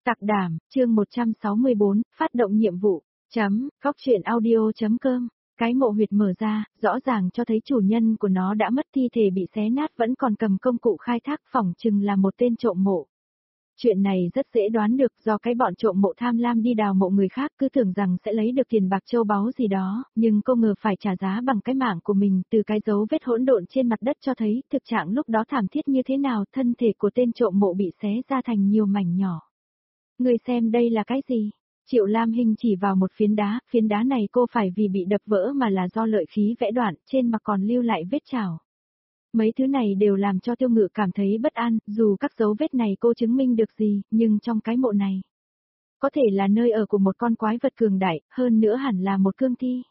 Sạc đảm, chương 164, phát động nhiệm vụ. Góc truyện audio.com. Cái mộ huyệt mở ra, rõ ràng cho thấy chủ nhân của nó đã mất, thi thể bị xé nát vẫn còn cầm công cụ khai thác, phỏng chừng là một tên trộm mộ. Chuyện này rất dễ đoán được, do cái bọn trộm mộ tham lam đi đào mộ người khác, cứ tưởng rằng sẽ lấy được tiền bạc châu báu gì đó, nhưng cô ngờ phải trả giá bằng cái mạng của mình. Từ cái dấu vết hỗn độn trên mặt đất cho thấy thực trạng lúc đó thảm thiết như thế nào, thân thể của tên trộm mộ bị xé ra thành nhiều mảnh nhỏ. Người xem đây là cái gì? Triệu Lam Hinh chỉ vào một phiến đá này cô phải vì bị đập vỡ mà là do lợi khí vẽ đoạn, trên mặt còn lưu lại vết chảo. Mấy thứ này đều làm cho Tiêu Ngự cảm thấy bất an, dù các dấu vết này cô chứng minh được gì, nhưng trong cái mộ này, có thể là nơi ở của một con quái vật cường đại, hơn nữa hẳn là một cương thi.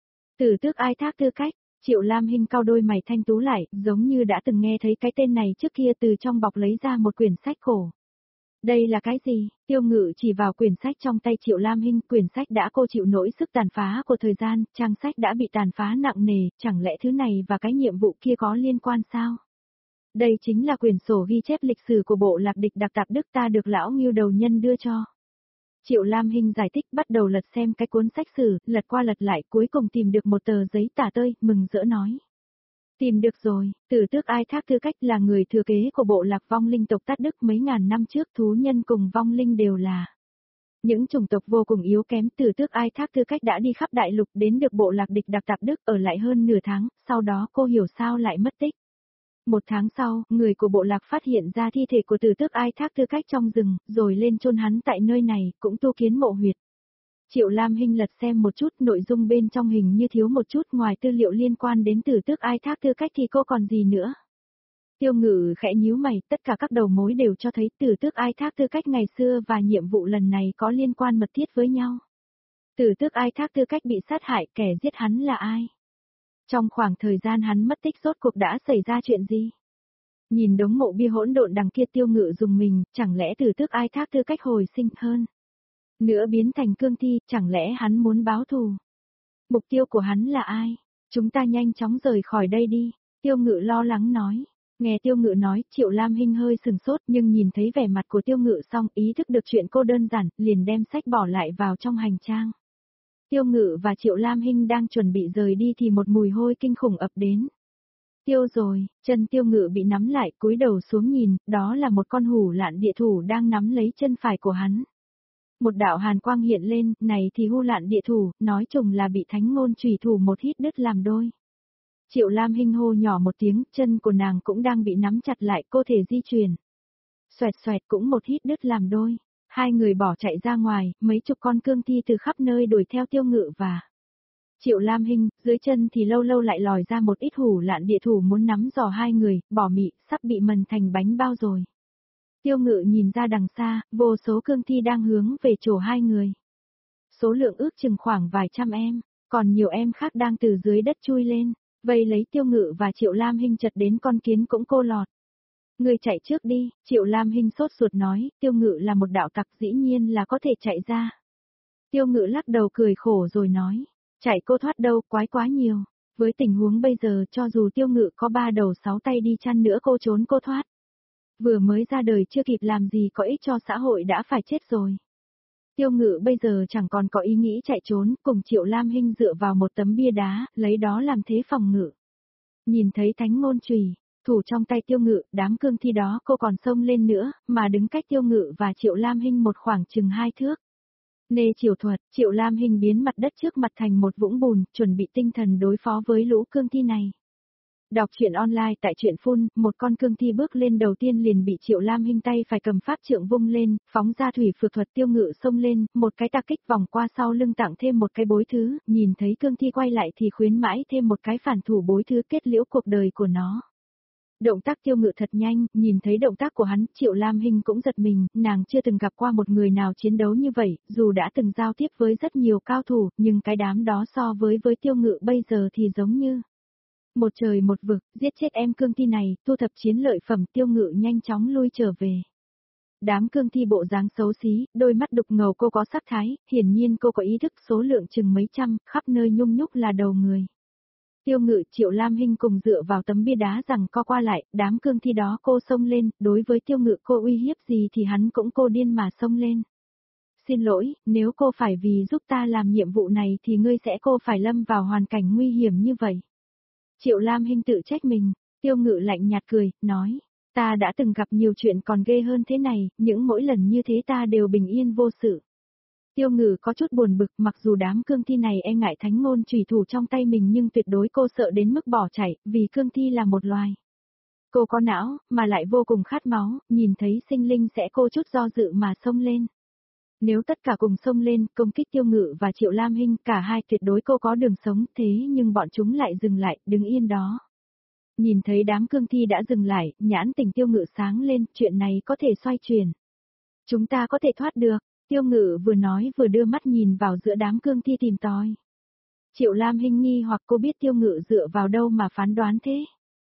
Tử Tước Ai Thác Tư Cách. Triệu Lam Hinh cau đôi mày thanh tú lại, giống như đã từng nghe thấy cái tên này trước kia, từ trong bọc lấy ra một quyển sách cổ. Đây là cái gì? Tiêu Ngự chỉ vào quyển sách trong tay Triệu Lam Hinh, quyển sách đã cô chịu nỗi sức tàn phá của thời gian, trang sách đã bị tàn phá nặng nề, chẳng lẽ thứ này và cái nhiệm vụ kia có liên quan sao? Đây chính là quyển sổ ghi chép lịch sử của bộ lạc địch đặc tạp Đức ta được lão Ngưu đầu nhân đưa cho. Triệu Lam Hinh giải thích, bắt đầu lật xem cái cuốn sách sử, lật qua lật lại, cuối cùng tìm được một tờ giấy tả tơi, mừng rỡ nói. Tìm được rồi, Tử Tước Ai Thác Tư Cách là người thừa kế của bộ lạc vong linh tộc Tát Đức mấy ngàn năm trước, thú nhân cùng vong linh đều là những chủng tộc vô cùng yếu kém. Tử Tước Ai Thác Tư Cách đã đi khắp đại lục, đến được bộ lạc địch đặc tạp Đức, ở lại hơn nửa tháng, sau đó cô hiểu sao lại mất tích. Một tháng sau, người của bộ lạc phát hiện ra thi thể của Tử Tước Ai Thác Tư Cách trong rừng, rồi lên chôn hắn tại nơi này, cũng tu kiến mộ huyệt. Triệu Lam Hinh lật xem một chút, nội dung bên trong hình như thiếu một chút, ngoài tư liệu liên quan đến Tử Tước Ai Thác Tư Cách thì cô còn gì nữa. Tiêu Ngự khẽ nhíu mày, tất cả các đầu mối đều cho thấy Tử Tước Ai Thác Tư Cách ngày xưa và nhiệm vụ lần này có liên quan mật thiết với nhau. Tử Tước Ai Thác Tư Cách bị sát hại, kẻ giết hắn là ai? Trong khoảng thời gian hắn mất tích rốt cuộc đã xảy ra chuyện gì? Nhìn đống mộ bia hỗn độn đằng kia, Tiêu Ngự dùng mình, chẳng lẽ Tử Tước Ai Thác Tư Cách hồi sinh hơn nữa biến thành cương thi, chẳng lẽ hắn muốn báo thù? Mục tiêu của hắn là ai? Chúng ta nhanh chóng rời khỏi đây đi, Tiêu Ngự lo lắng nói. Nghe Tiêu Ngự nói, Triệu Lam Hinh hơi sừng sốt, nhưng nhìn thấy vẻ mặt của Tiêu Ngự xong, ý thức được chuyện cô đơn giản, liền đem sách bỏ lại vào trong hành trang. Tiêu Ngự và Triệu Lam Hinh đang chuẩn bị rời đi thì một mùi hôi kinh khủng ập đến. Tiêu rồi, chân Tiêu Ngự bị nắm lại, cúi đầu xuống nhìn, đó là một con hủ lạn địa thủ đang nắm lấy chân phải của hắn. Một đạo hàn quang hiện lên, này thì hưu lạn địa thủ, nói chung là bị thánh ngôn chủy thủ một hít đứt làm đôi. Triệu Lam Hinh hô nhỏ một tiếng, chân của nàng cũng đang bị nắm chặt lại, cô thể di chuyển. Xoẹt xoẹt cũng một hít đứt làm đôi. Hai người bỏ chạy ra ngoài, mấy chục con cương thi từ khắp nơi đuổi theo Tiêu Ngự và Triệu Lam Hinh, dưới chân thì lâu lâu lại lòi ra một ít hủ lạn địa thủ muốn nắm giò hai người, bỏ mị, sắp bị mần thành bánh bao rồi. Tiêu Ngự nhìn ra đằng xa, vô số cương thi đang hướng về chỗ hai người. Số lượng ước chừng khoảng vài trăm em, còn nhiều em khác đang từ dưới đất chui lên, vây lấy Tiêu Ngự và Triệu Lam Hinh, chật đến con kiến cũng cô lọt. Người chạy trước đi, Triệu Lam Hinh sốt ruột nói, Tiêu Ngự là một đạo tặc, dĩ nhiên là có thể chạy ra. Tiêu Ngự lắc đầu cười khổ rồi nói, chạy cô thoát đâu, quái quá nhiều. Với tình huống bây giờ, cho dù Tiêu Ngự có 3 đầu 6 tay đi chăng nữa cô trốn cô thoát. Vừa mới ra đời chưa kịp làm gì có ích cho xã hội đã phải chết rồi. Tiêu Ngự bây giờ chẳng còn có ý nghĩ chạy trốn, cùng Triệu Lam Hinh dựa vào một tấm bia đá, lấy đó làm thế phòng ngự. Nhìn thấy thánh ngôn chùy thủ trong tay Tiêu Ngự, đám cương thi đó cô còn xông lên nữa, mà đứng cách Tiêu Ngự và Triệu Lam Hinh một khoảng chừng 2 thước. Nê chiều thuật, Triệu Lam Hinh biến mặt đất trước mặt thành một vũng bùn, chuẩn bị tinh thần đối phó với lũ cương thi này. Đọc truyện online tại truyện phun, một con cương thi bước lên đầu tiên liền bị Triệu Lam Hinh tay phải cầm pháp trượng vung lên, phóng ra thủy phược thuật. Tiêu Ngự xông lên, một cái tạc kích vòng qua sau lưng tặng thêm một cái bối thứ, nhìn thấy cương thi quay lại thì khuyến mãi thêm một cái phản thủ bối thứ, kết liễu cuộc đời của nó. Động tác Tiêu Ngự thật nhanh, nhìn thấy động tác của hắn, Triệu Lam Hinh cũng giật mình, nàng chưa từng gặp qua một người nào chiến đấu như vậy, dù đã từng giao tiếp với rất nhiều cao thủ, nhưng cái đám đó so với Tiêu Ngự bây giờ thì giống như một trời một vực, giết chết em cương thi này, thu thập chiến lợi phẩm. Tiêu Ngự nhanh chóng lui trở về. Đám cương thi bộ dáng xấu xí, đôi mắt đục ngầu cô có sắc thái, hiển nhiên cô có ý thức, số lượng chừng mấy trăm, khắp nơi nhung nhúc là đầu người. Tiêu Ngự, Triệu Lam Hinh cùng dựa vào tấm bia đá rằng co qua lại, đám cương thi đó cô xông lên, đối với Tiêu Ngự cô uy hiếp gì thì hắn cũng cô điên mà xông lên. Xin lỗi, nếu cô phải vì giúp ta làm nhiệm vụ này thì cô phải lâm vào hoàn cảnh nguy hiểm như vậy. Triệu Lam Hinh tự trách mình, Tiêu Ngự lạnh nhạt cười, nói, ta đã từng gặp nhiều chuyện còn ghê hơn thế này, những mỗi lần như thế ta đều bình yên vô sự. Tiêu Ngự có chút buồn bực, mặc dù đám cương thi này e ngại thánh ngôn chủy thủ trong tay mình nhưng tuyệt đối cô sợ đến mức bỏ chạy, vì cương thi là một loài. Cô có não, mà lại vô cùng khát máu, nhìn thấy sinh linh sẽ cô chút do dự mà xông lên. Nếu tất cả cùng xông lên, công kích Tiêu Ngự và Triệu Lam Hinh, cả hai tuyệt đối cô có đường sống, thế nhưng bọn chúng lại dừng lại, đứng yên đó. Nhìn thấy đám cương thi đã dừng lại, nhãn tình Tiêu Ngự sáng lên, chuyện này có thể xoay chuyển. Chúng ta có thể thoát được, Tiêu Ngự vừa nói vừa đưa mắt nhìn vào giữa đám cương thi tìm tòi. Triệu Lam Hinh nghi hoặc cô biết Tiêu Ngự dựa vào đâu mà phán đoán thế.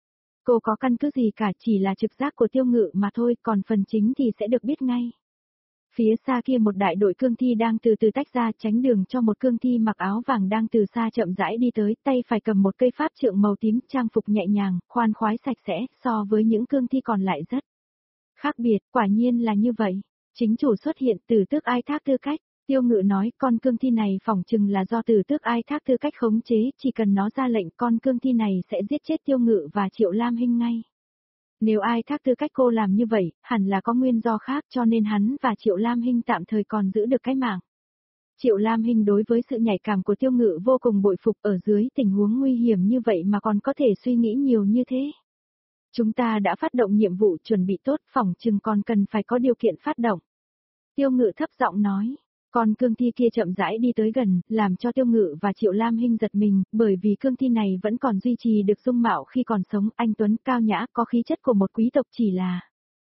Cô có căn cứ gì cả, chỉ là trực giác của Tiêu Ngự mà thôi, còn phần chính thì sẽ được biết ngay. Phía xa kia một đại đội cương thi đang từ từ tách ra, tránh đường cho một cương thi mặc áo vàng đang từ xa chậm rãi đi tới, tay phải cầm một cây pháp trượng màu tím, trang phục nhẹ nhàng, khoan khoái sạch sẽ, so với những cương thi còn lại rất khác biệt, quả nhiên là như vậy. Chính chủ xuất hiện, Tử Tước Ai Thác Tư Cách. Tiêu Ngự nói, con cương thi này phỏng chừng là do Tử Tước Ai Thác Tư Cách khống chế, chỉ cần nó ra lệnh con cương thi này sẽ giết chết Tiêu Ngự và Triệu Lam Hinh ngay. Nếu Ai Thác Tư Cách cô làm như vậy, hẳn là có nguyên do khác cho nên hắn và Triệu Lam Hinh tạm thời còn giữ được cái mạng. Triệu Lam Hinh đối với sự nhạy cảm của Tiêu Ngự vô cùng bội phục, ở dưới tình huống nguy hiểm như vậy mà còn có thể suy nghĩ nhiều như thế. Chúng ta đã phát động nhiệm vụ chuẩn bị tốt, phỏng chừng còn cần phải có điều kiện phát động. Tiêu Ngự thấp giọng nói, con cương thi kia chậm rãi đi tới gần, làm cho Tiêu Ngự và Triệu Lam Hinh giật mình, bởi vì cương thi này vẫn còn duy trì được dung mạo khi còn sống, anh tuấn cao nhã, có khí chất của một quý tộc, chỉ là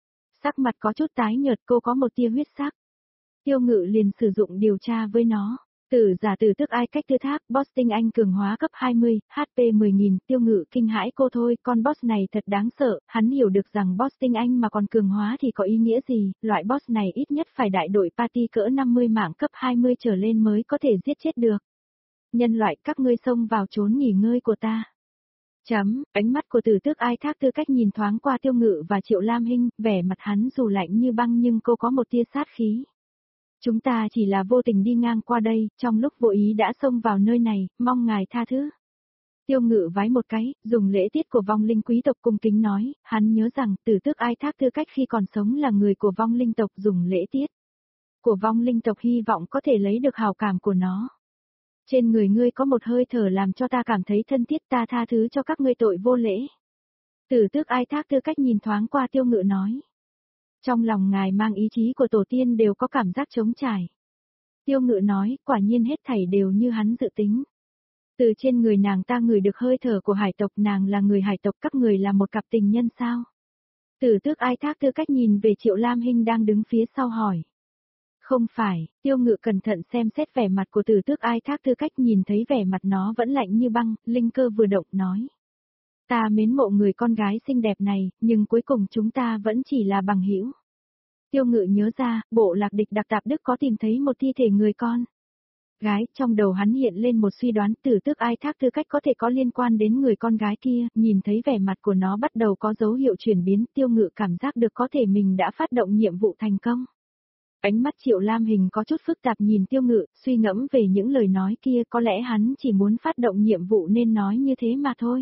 sắc mặt có chút tái nhợt, cô có một tia huyết sắc. Tiêu Ngự liền sử dụng điều tra với nó. Tử giả Tử Tước Ai Cách Tư Thác, boss tinh anh cường hóa cấp 20, HP 10.000, Tiêu Ngự kinh hãi cô thôi, con boss này thật đáng sợ, hắn hiểu được rằng boss tinh anh mà còn cường hóa thì có ý nghĩa gì, loại boss này ít nhất phải đại đội party cỡ 50 mạng cấp 20 trở lên mới có thể giết chết được. Nhân loại, các ngươi xông vào trốn nghỉ ngơi của ta. Ánh mắt của Tử Tước Ai Thác Tư Cách nhìn thoáng qua Tiêu Ngự và Triệu Lam Hinh, vẻ mặt hắn dù lạnh như băng nhưng cô có một tia sát khí. Chúng ta chỉ là vô tình đi ngang qua đây, trong lúc vô ý đã xông vào nơi này, mong ngài tha thứ. Tiêu Ngự vái một cái, dùng lễ tiết của vong linh quý tộc cung kính nói, hắn nhớ rằng Tử Tước Ai Thác Tư Cách khi còn sống là người của vong linh tộc, dùng lễ tiết của vong linh tộc hy vọng có thể lấy được hào cảm của nó. Trên người ngươi có một hơi thở làm cho ta cảm thấy thân thiết, ta tha thứ cho các ngươi tội vô lễ. Tử Tước Ai Thác Tư Cách nhìn thoáng qua Tiêu Ngự nói. Trong lòng ngài mang ý chí của tổ tiên đều có cảm giác trống trải. Tiêu Ngự nói, quả nhiên hết thảy đều như hắn dự tính. Từ trên người nàng ta ngửi được hơi thở của hải tộc, nàng là người hải tộc, các người là một cặp tình nhân sao? Tử Tước Ai Thác Tư Cách nhìn về Triệu Lam Hinh đang đứng phía sau hỏi. Không phải, Tiêu Ngự cẩn thận xem xét vẻ mặt của Tử Tước Ai Thác Tư Cách, nhìn thấy vẻ mặt nó vẫn lạnh như băng, linh cơ vừa động nói. Ta mến mộ người con gái xinh đẹp này, nhưng cuối cùng chúng ta vẫn chỉ là bằng hữu. Tiêu Ngự nhớ ra, bộ lạc địch đặc Tạp Đức có tìm thấy một thi thể người con gái, trong đầu hắn hiện lên một suy đoán, Tử Tước Ai Thác Tư Cách có thể có liên quan đến người con gái kia, nhìn thấy vẻ mặt của nó bắt đầu có dấu hiệu chuyển biến, Tiêu Ngự cảm giác được có thể mình đã phát động nhiệm vụ thành công. Ánh mắt Triệu Lam Hinh có chút phức tạp nhìn Tiêu Ngự, suy ngẫm về những lời nói kia, có lẽ hắn chỉ muốn phát động nhiệm vụ nên nói như thế mà thôi.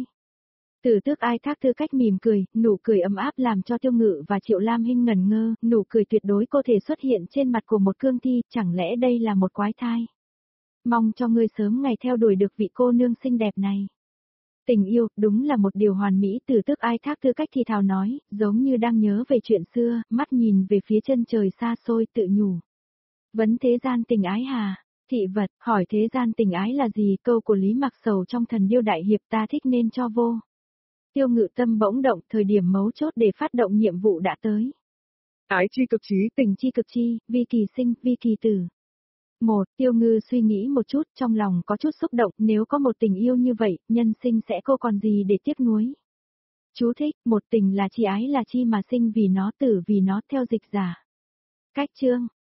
Tử Tước Ai Thác Tư Cách mỉm cười, nụ cười ấm áp làm cho Tiêu Ngự và Triệu Lam Hinh ngẩn ngơ, nụ cười tuyệt đối có thể xuất hiện trên mặt của một cương thi, chẳng lẽ đây là một quái thai? Mong cho ngươi sớm ngày theo đuổi được vị cô nương xinh đẹp này. Tình yêu, đúng là một điều hoàn mỹ, Tử Tước Ai Thác Tư Cách thì thào nói, giống như đang nhớ về chuyện xưa, mắt nhìn về phía chân trời xa xôi tự nhủ. Vấn thế gian tình ái hà? Thị vật, hỏi thế gian tình ái là gì? Câu của Lý Mặc Sầu trong Thần Điêu Đại Hiệp, ta thích nên cho vô. Tiêu Ngự tâm bỗng động, thời điểm mấu chốt để phát động nhiệm vụ đã tới. Ái chi cực trí, tình chi cực chi, vi kỳ sinh, vi kỳ tử. Tiêu Ngư suy nghĩ một chút, trong lòng có chút xúc động, nếu có một tình yêu như vậy, nhân sinh sẽ cô còn gì để tiếc nuối. Chú thích, một tình là chi, ái là chi mà sinh vì nó, tử vì nó, theo dịch giả. Cách chương.